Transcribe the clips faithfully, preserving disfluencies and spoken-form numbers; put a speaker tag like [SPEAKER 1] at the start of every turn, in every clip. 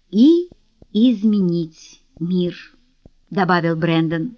[SPEAKER 1] и изменить мир», — добавил Брэндон.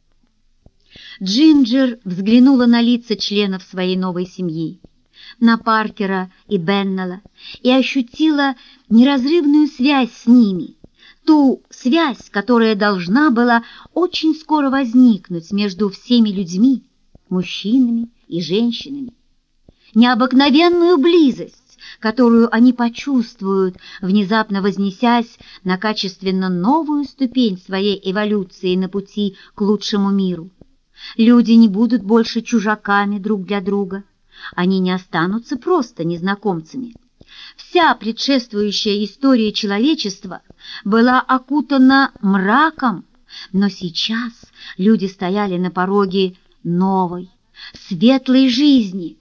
[SPEAKER 1] Джинджер взглянула на лица членов своей новой семьи, на Паркера и Беннелла, и ощутила неразрывную связь с ними, ту связь, которая должна была очень скоро возникнуть между всеми людьми, мужчинами и женщинами, необыкновенную близость, которую они почувствуют, внезапно вознесясь на качественно новую ступень своей эволюции на пути к лучшему миру. Люди не будут больше чужаками друг для друга, они не останутся просто незнакомцами. Вся предшествующая история человечества была окутана мраком, но сейчас люди стояли на пороге новой, светлой жизни.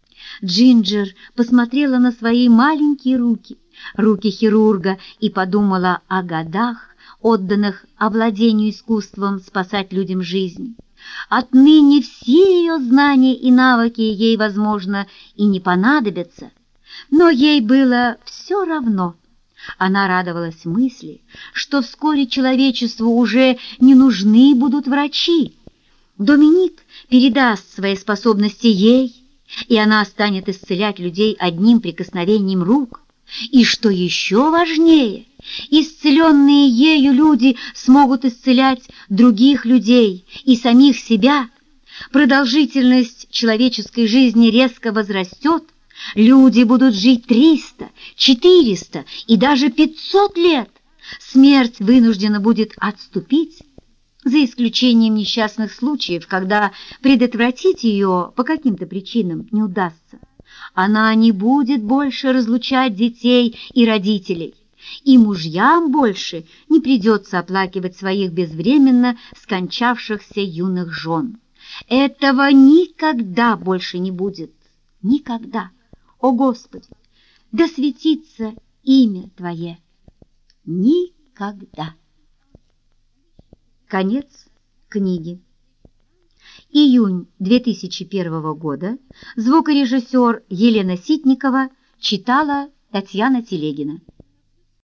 [SPEAKER 1] Джинджер посмотрела на свои маленькие руки, руки хирурга, и подумала о годах, отданных овладению искусством спасать людям жизнь. Отныне все ее знания и навыки ей, возможно, и не понадобятся, но ей было все равно. Она радовалась мысли, что вскоре человечеству уже не нужны будут врачи. Доминик передаст свои способности ей, и она станет исцелять людей одним прикосновением рук. И что еще важнее, исцеленные ею люди смогут исцелять других людей и самих себя. Продолжительность человеческой жизни резко возрастет, люди будут жить триста, четыреста и даже пятьсот лет. Смерть вынуждена будет отступить, за исключением несчастных случаев, когда предотвратить ее по каким-то причинам не удастся. Она не будет больше разлучать детей и родителей, и мужьям больше не придется оплакивать своих безвременно скончавшихся юных жен. Этого никогда больше не будет. Никогда. О Господи, да светится имя Твое. Никогда. Конец книги. Июнь две тысячи первого года. Звукорежиссер Елена Ситникова читала Татьяна Телегина.